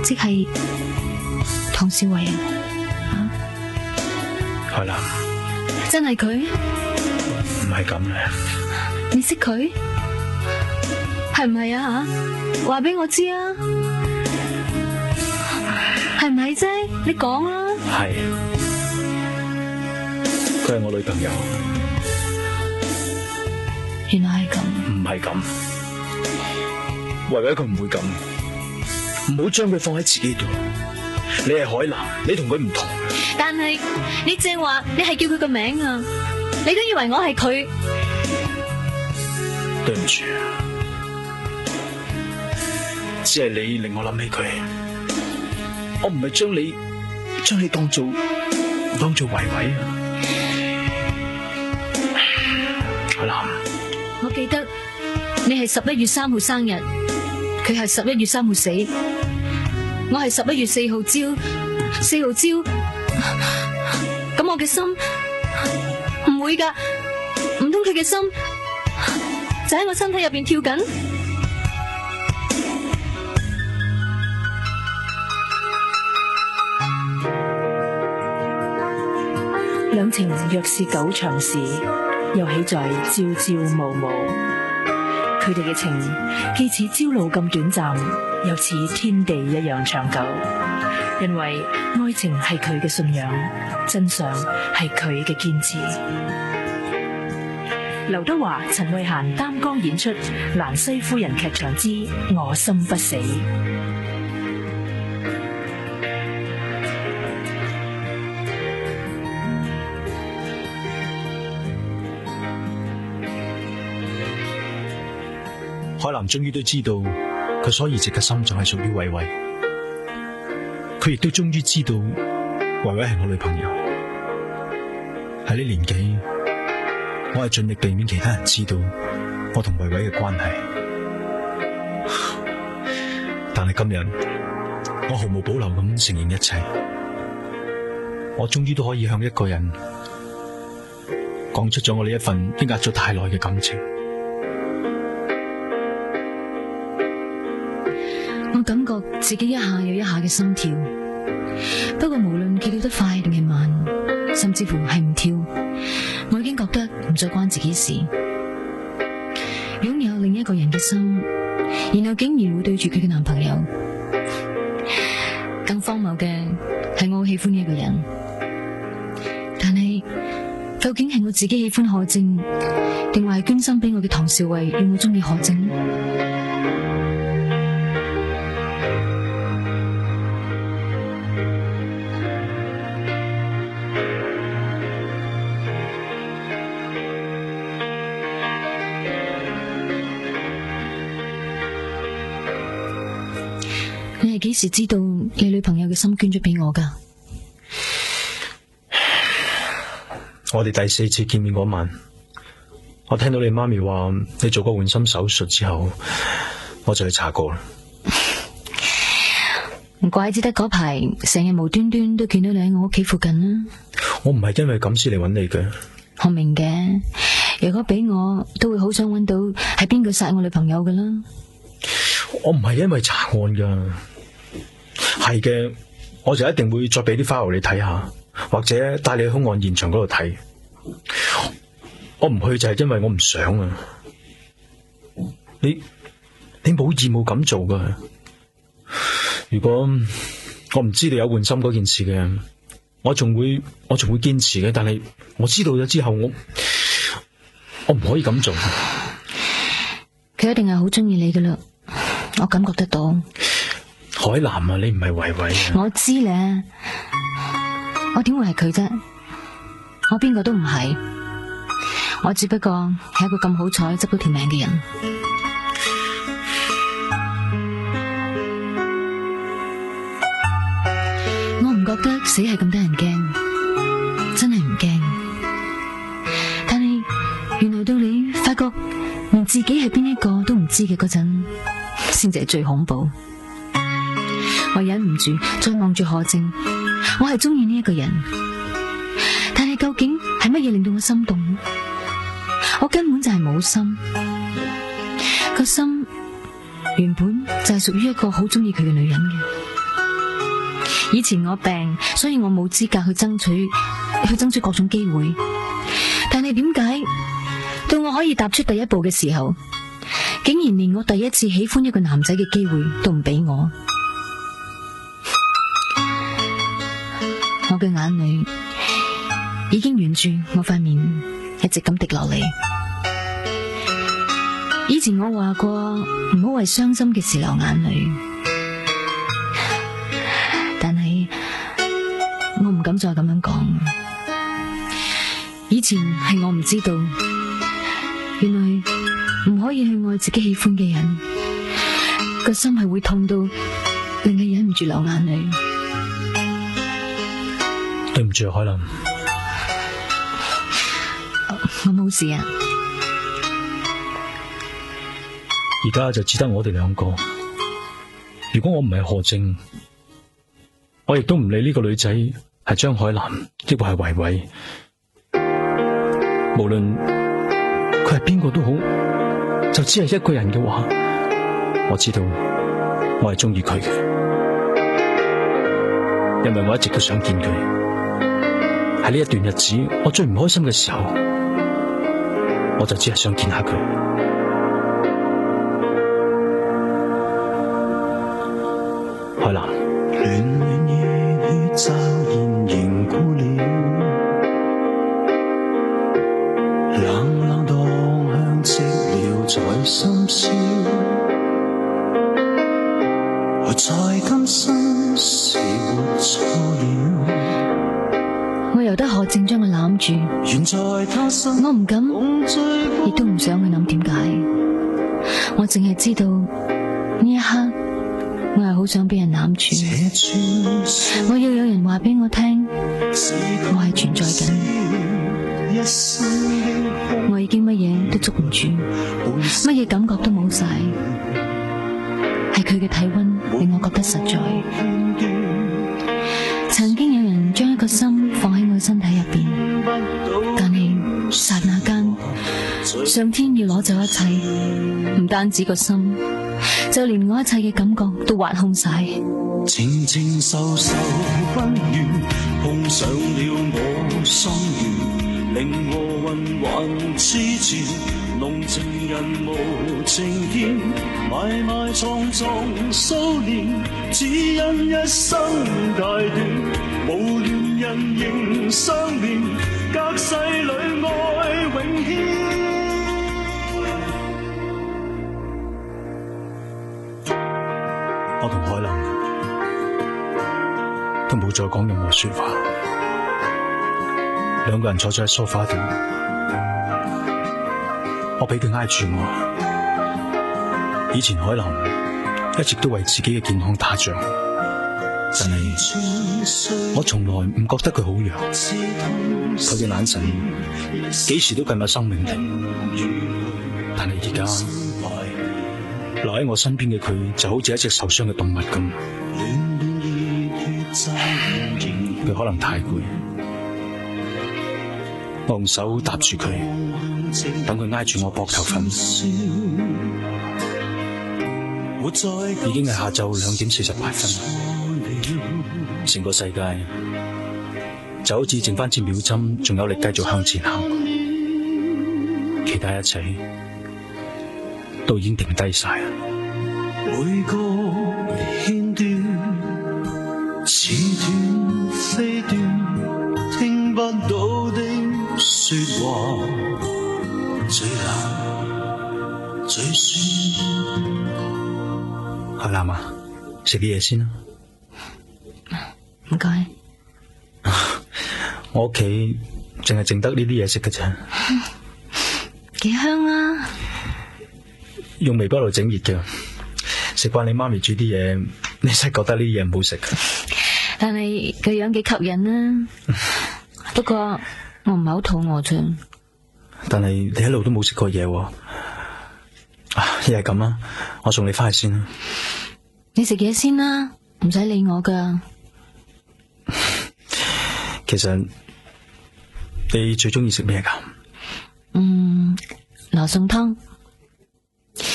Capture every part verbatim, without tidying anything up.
即係唐少偉啊？ 海南， 真係佢？ 唔係咁嘅。 你識佢？係唔係啊？吓，話俾我知啊！係唔係啫？你講啦。 係，佢係我女朋友。 原來係咁。 唔係咁，維維佢唔會咁，唔好將佢放喺自己度。你係海南，你同佢唔同。 但係你正話你係叫佢個名啊，你都以為我係佢。 對唔住，只係你令我諗起佢。我唔係將你將你當做當做維維啊，海南。 我記得你係十一月三號生日，佢係十一月三號死，我係十一月四號朝四號朝，咁我嘅心唔會噶，唔通佢嘅心就喺我身體入邊跳緊？ 兩情若是久長時，又豈在朝朝暮暮。佢哋嘅情既似朝露咁短暫，又似天地一樣長久。因為愛情係佢嘅信仰，真相係佢嘅堅持。劉德華、陳慧嫻擔綱演出《蘭西夫人劇場之我心不死》。 海南終於都知道佢所移植嘅心臟係屬於維維，佢亦都終於知道維維係我女朋友。喺呢年紀，我係盡力避免其他人知道我同維維嘅關係，但係今日我毫無保留咁承認一切，我終於都可以向一個人講出咗我呢一份抑壓咗太耐嘅感情。 我感覺自己一下又一下嘅心跳，不過無論佢跳得快定係慢，甚至乎係唔跳，我已經覺得唔再關自己事。擁有另一個人嘅心，然後竟然會對住佢嘅男朋友，更荒謬嘅係我好喜歡呢一個人，但係究竟係我自己喜歡何靜，定話係捐心俾我嘅唐少偉要我中意何靜？你係幾時知道你女朋友嘅心捐咗俾我噶？ 我哋第四次見面嗰晚，我聽到你媽咪話你做過換心手術之後，我就去查過啦。 唔怪之得嗰排成日無端端都見到你喺我屋企附近啦。 我唔係因為咁先嚟揾你嘅。 我明嘅，如果俾我，都會好想揾到係邊個殺我女朋友噶啦。 我唔係因為查案噶。係嘅，我就一定會再俾啲 file 你睇下，或者帶你去兇案現場嗰度睇。我唔去就係因為我唔想啊！你你冇義務咁做噶。如果我唔知你有換心嗰件事嘅，我仲會我仲會堅持嘅。但係我知道咗之後，我我唔可以咁做。 佢一定係好中意你噶啦，我感覺得到。 海南啊，你唔係維維啊！ 我知咧，我點會係佢啫？我邊個都唔係，我只不過係一個咁好彩執到條命嘅人。我唔覺得死係咁得人驚，真係唔驚。但係原來到你發覺連自己係邊一個都唔知嘅嗰陣，先至係最恐怖。我忍唔住再望住何靜，我係中意呢一個人，但係究竟係乜嘢令到我心動？我根本就係冇心，個心原本就係屬於一個好中意佢嘅女人嘅。 以前我病，所以我冇資格去爭取去爭取各種機會。但係點解到我可以踏出第一步嘅時候，竟然連我第一次喜歡一個男仔嘅機會都唔俾我？我嘅眼淚已經沿住我塊面一直咁滴落嚟。以前我話過唔好為傷心嘅事流眼淚，但係我唔敢再咁樣講。以前係我唔知道，原來唔可以去愛自己喜歡嘅人，個心係會痛到令佢忍唔住流眼淚。 對唔住，海琳， 我冇事啊。 而家就只得我哋兩個。如果我唔係何靜，我亦都唔理呢個女仔係張海蘭抑或係維維，無論佢係邊個都好，就只係一個人嘅話，我知道我係中意佢嘅，因為我一直都想見佢。喺呢一段日子我最唔開心嘅時候，我就只係想見下佢。海蘭， 暖暖熱血驟然凝固了，冷冷蕩向寂寥在深宵，我在今生是活錯了。 我由得何靜將我攬住， 願在他生我唔敢，亦都唔想去諗點解。我淨係知道呢一刻，我係好想俾人攬住，我要有人話俾我聽，我係存在緊。我已經乜嘢都捉唔住，乜嘢感覺都冇晒，係佢嘅體溫令我覺得實在。曾經有人將一個心放喺我身體入邊，但係剎那間，上天要攞走一切，唔單止個心，就連我一切嘅感覺都挖空晒。 情情受受溫暖，碰上了我心願，令我渾渾痴纏，濃情人無情見，埋埋藏藏數年，只因一生太短，無戀人仍相戀，隔世裏愛永牽。 我同海琳都冇再講任何說話，兩個人坐咗喺梳化度，我俾佢挨住我。以前海琳一直都為自己嘅健康打仗，但係我從來唔覺得佢好弱，佢嘅眼神幾時都咁有生命力。但係而家留喺我身邊嘅佢就好似一隻受傷嘅動物咁，佢可能太攰，我用手搭住佢，等佢挨住我膊頭瞓。已經係下晝兩點四十八分，成個世界就好似剩翻支秒針，仲有力繼續向前行，其他一切都已經停低晒。 每個片段似斷非斷，聽不到的說話，最冷最酸。 海蘭啊，食啲嘢先啦。 唔該。 我屋企淨係剩得呢啲嘢食嘅啫。 幾香啊！ 用微波爐整熱嘅，食慣你媽咪煮啲嘢，你真係覺得呢啲嘢唔好食。 但係個樣幾吸引啊。不過我唔係好肚餓啫。 但係你一路都冇食過嘢喎。啊，一係咁啦，我送你翻去先啦。 你食嘢先啦，唔使理我噶。 其實你最中意食咩噶？ 嗯，羅宋湯，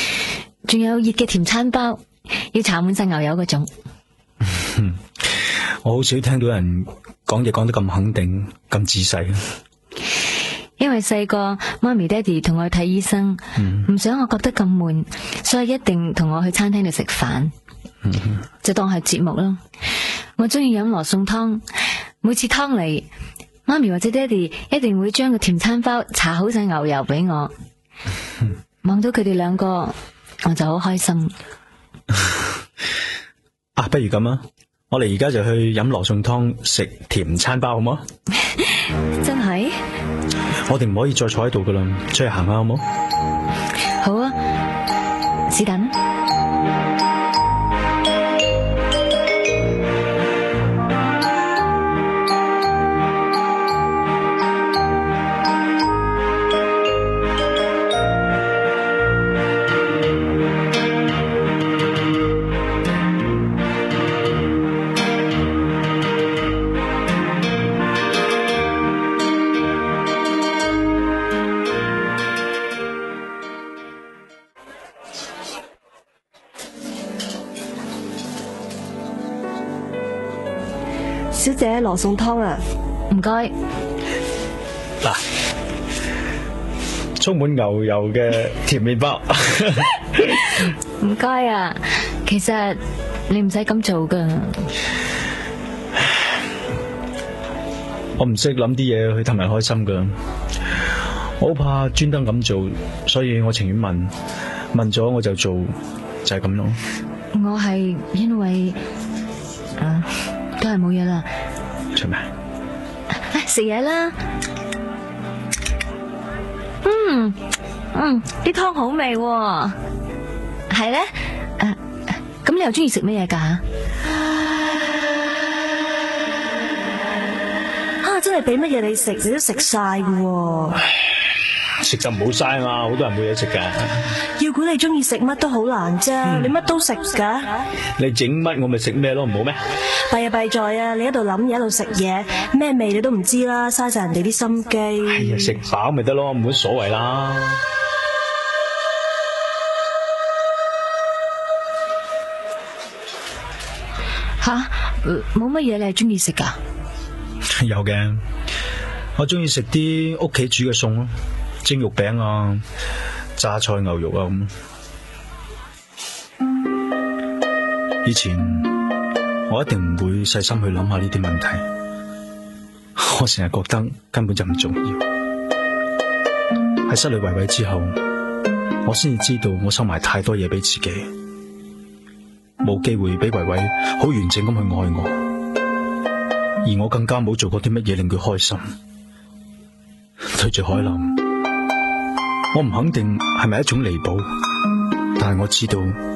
仲有熱嘅甜餐包，要搽滿晒牛油嗰種。 我好少聽到人講嘢講得咁肯定、咁仔細。 因為細個媽咪爹哋同我去睇醫生，唔、嗯、想我覺得咁悶，所以一定同我去餐廳度食飯，嗯、就當係節目咯。我中意飲羅宋湯，每次湯嚟，媽咪或者爹哋一定會將個甜餐包搽好晒牛油俾我。望、嗯、到佢哋兩個，我就好開心。 啊，不如咁啊，我哋而家就去飲羅宋湯，食甜餐包好冇？ 真係？ 我哋唔可以再坐喺度噶啦，出去行下好冇？ 好啊，是但。 小姐，羅宋湯啊， 唔該。 嗱，充滿牛油嘅甜麵包。 唔該啊，其實你唔使咁做噶。 我唔識諗啲嘢去氹人開心噶，我好怕專登咁做，所以我情願問，問咗我就做，就係咁咯。 我係因為，啊。都係冇嘢啦， 出咩？ 食嘢啦。嗯嗯，啲湯好味喎。係咧，誒，咁你又中意食咩嘢噶？ 啊，真係俾乜嘢你食，你都食晒嘅。 食就唔好嘥嘛，好多人冇嘢食噶。 要估你中意食乜都好難啫，嗯、你乜都食噶。 你整乜我咪食咩咯，唔好咩？ 弊啊弊在啊，你喺度諗嘢喺度食嘢，咩味你都唔知啦，嘥晒人哋啲心機。 哎呀，食飽咪得咯，冇乜所謂啦。 吓，冇乜嘢你係中意食噶？ 有嘅，我中意食啲屋企煮嘅餸咯，蒸肉餅啊，榨菜牛肉啊咁。以前我一定唔會細心去諗下呢啲問題，我成日覺得根本就唔重要。喺失去維維之後，我先至知道我收埋太多嘢俾自己，冇機會俾維維好完整咁去愛我，而我更加冇做過啲乜嘢令佢開心。對住海林，我唔肯定係咪一種彌補，但係我知道，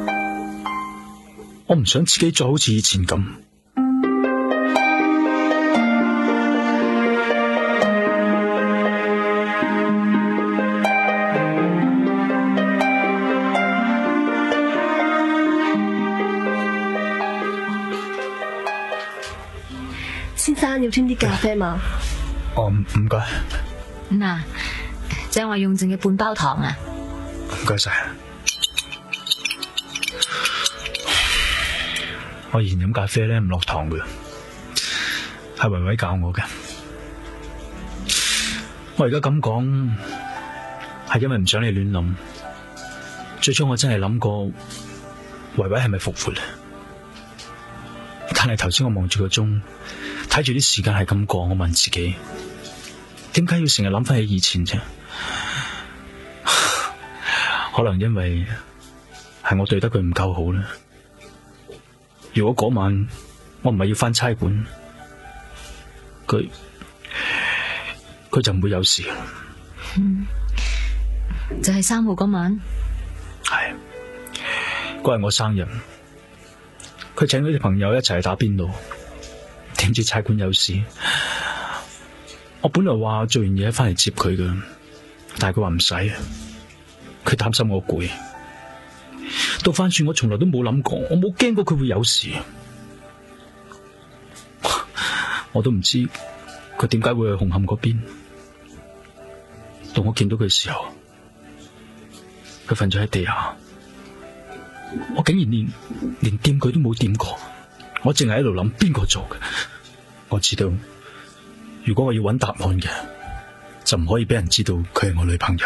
我唔想自己再好似以前咁。 先生要添啲咖啡嘛？ 哦，唔該。 嗱，就係我用剩嘅半包糖啊。 唔該晒。我以前飲咖啡咧唔落糖嘅，係維維教我嘅。我而家咁講，係因為唔想你亂諗。最初我真係諗過維維係咪復活咧？但係頭先我望住個鐘，睇住啲時間係咁過，我問自己，點解要成日諗翻起以前啫？可能因為係我對得佢唔夠好啦。如果嗰晚我唔係要翻差館，佢佢就唔會有事。 嗯，就係三號嗰晚。 係嗰日我生日，佢請咗啲朋友一齊去打邊爐，點知差館有事。我本來話做完嘢翻嚟接佢㗎，但係佢話唔使，佢擔心我攰。倒翻轉，我從來都冇諗過，我冇驚過佢會有事。我都唔知佢點解會去紅磡嗰邊。當我見到佢嘅時候，佢瞓咗喺地下，我竟然連連掂佢都冇掂過， 我淨係喺度諗邊個做嘅。我知道，如果我要揾答案嘅，就唔可以俾人知道佢係我女朋友。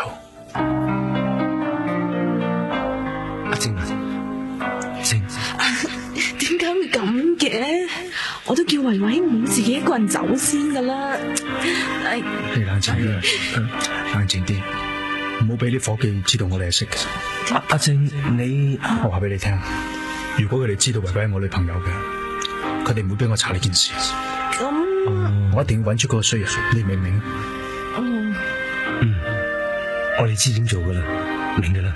阿靜啊，靜， 點解會咁嘅？我都叫維維唔好自己一個人走先噶啦。哎， 你冷靜啲，冷靜啲，唔好俾啲伙計知道我哋係識嘅。 阿阿靜，你我話俾你聽，如果佢哋知道維維係我女朋友嘅，佢哋唔會俾我查呢件事。 咁， 我一定要揾出嗰個衰人，你明唔明？ 嗯， 嗯，我哋知點做噶啦，明噶啦。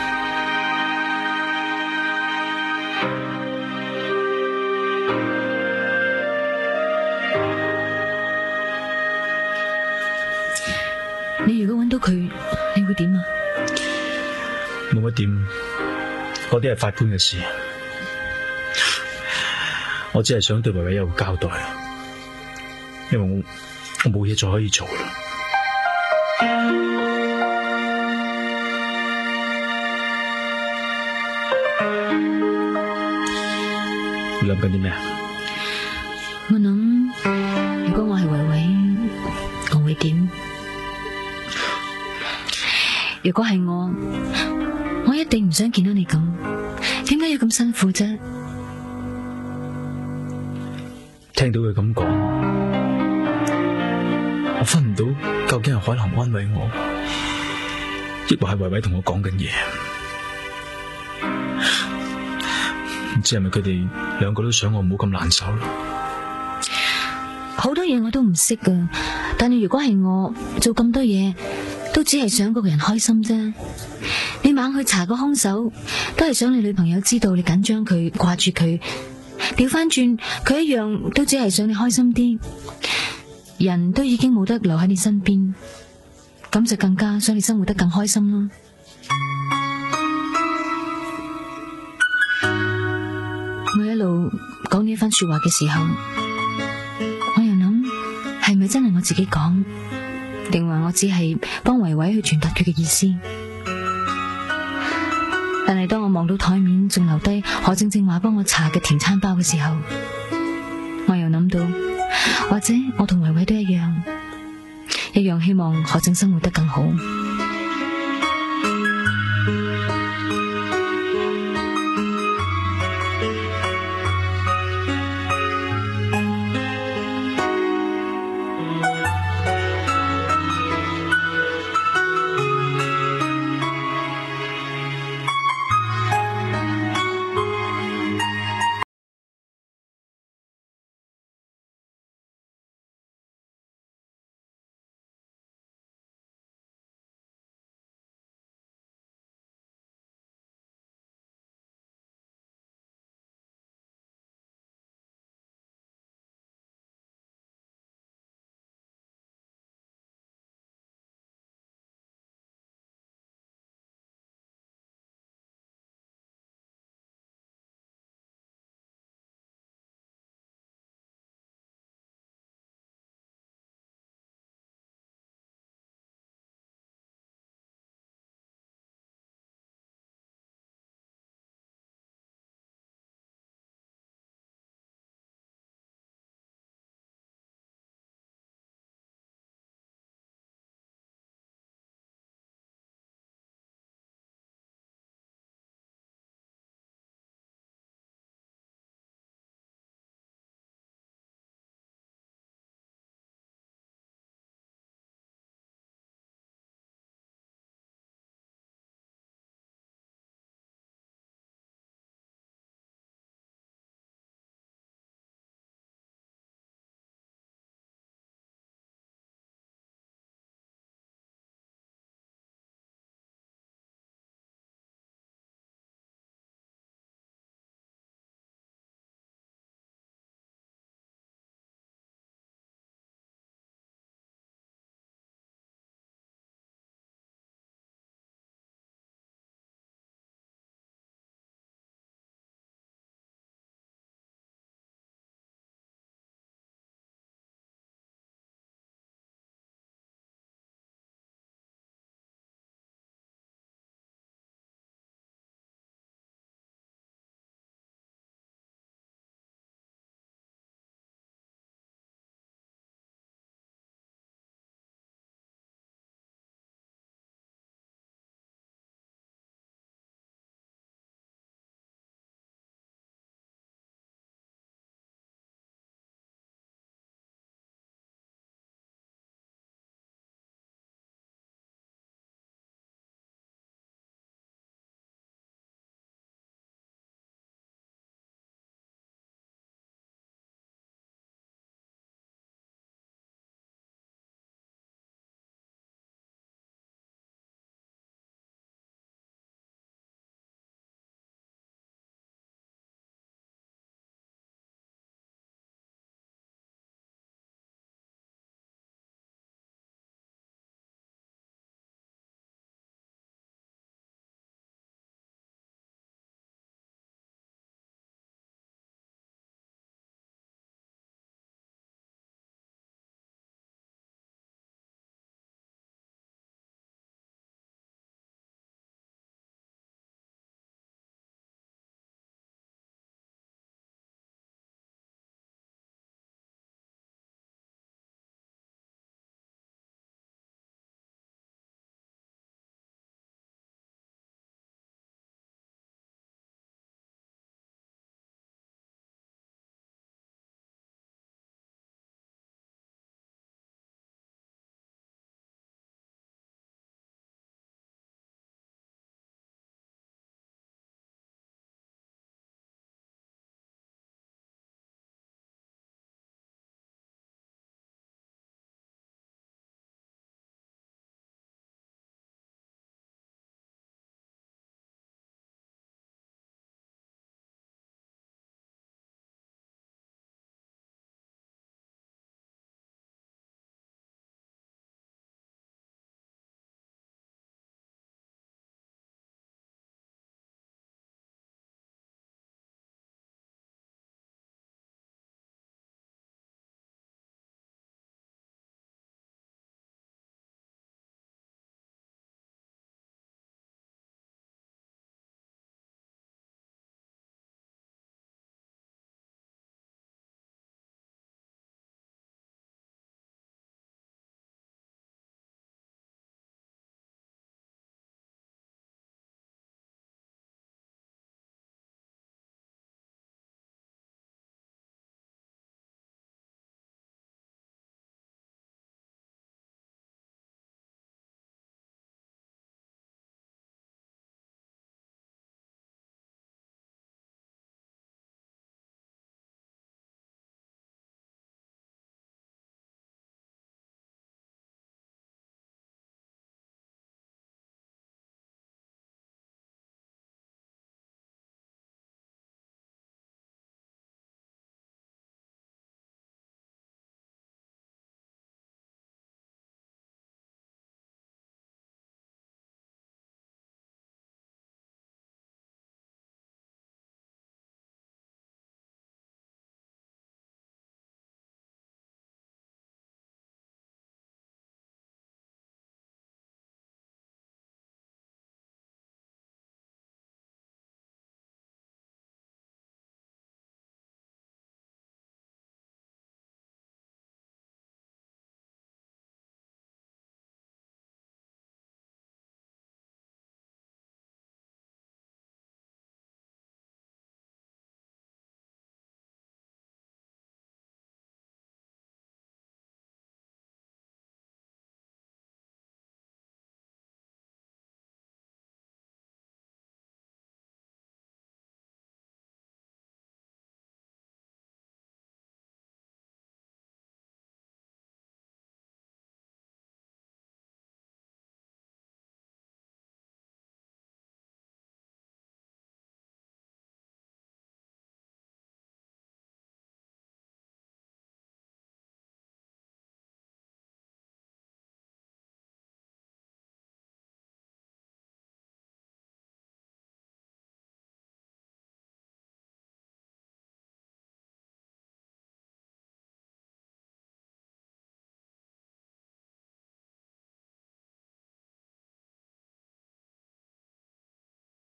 你如果揾到佢，你會點啊？ 冇乜點，嗰啲係法官嘅事。我只係想對維維有個交代，因為我我冇嘢再可以做啦。你諗緊啲咩啊？ 我諗，如果我係維維，我會點？如果係我，我一定唔想見到你咁。點解要咁辛苦啫？ 聽到佢咁講，我分唔到究竟係海南安慰我，抑或係維維同我講緊嘢。唔知係咪佢哋兩個都想我唔好咁難受咯？ 好多嘢我都唔識噶，但係如果係我做咁多嘢，都只係想嗰個人開心啫。你猛去查個兇手，都係想你女朋友知道你緊張佢，掛住佢。調翻轉，佢一樣都只係想你開心啲。人都已經冇得留喺你身邊，咁就更加想你生活得更開心啦。我一路講呢番說話嘅時候，我又諗，係咪真係我自己講，定話我只係幫維維去傳達佢嘅意思？但係當我望到台面仲留低何靜靜話幫我查嘅甜餐包嘅時候，我又諗到，或者我同維維都一樣，一樣希望何靜生活得更好。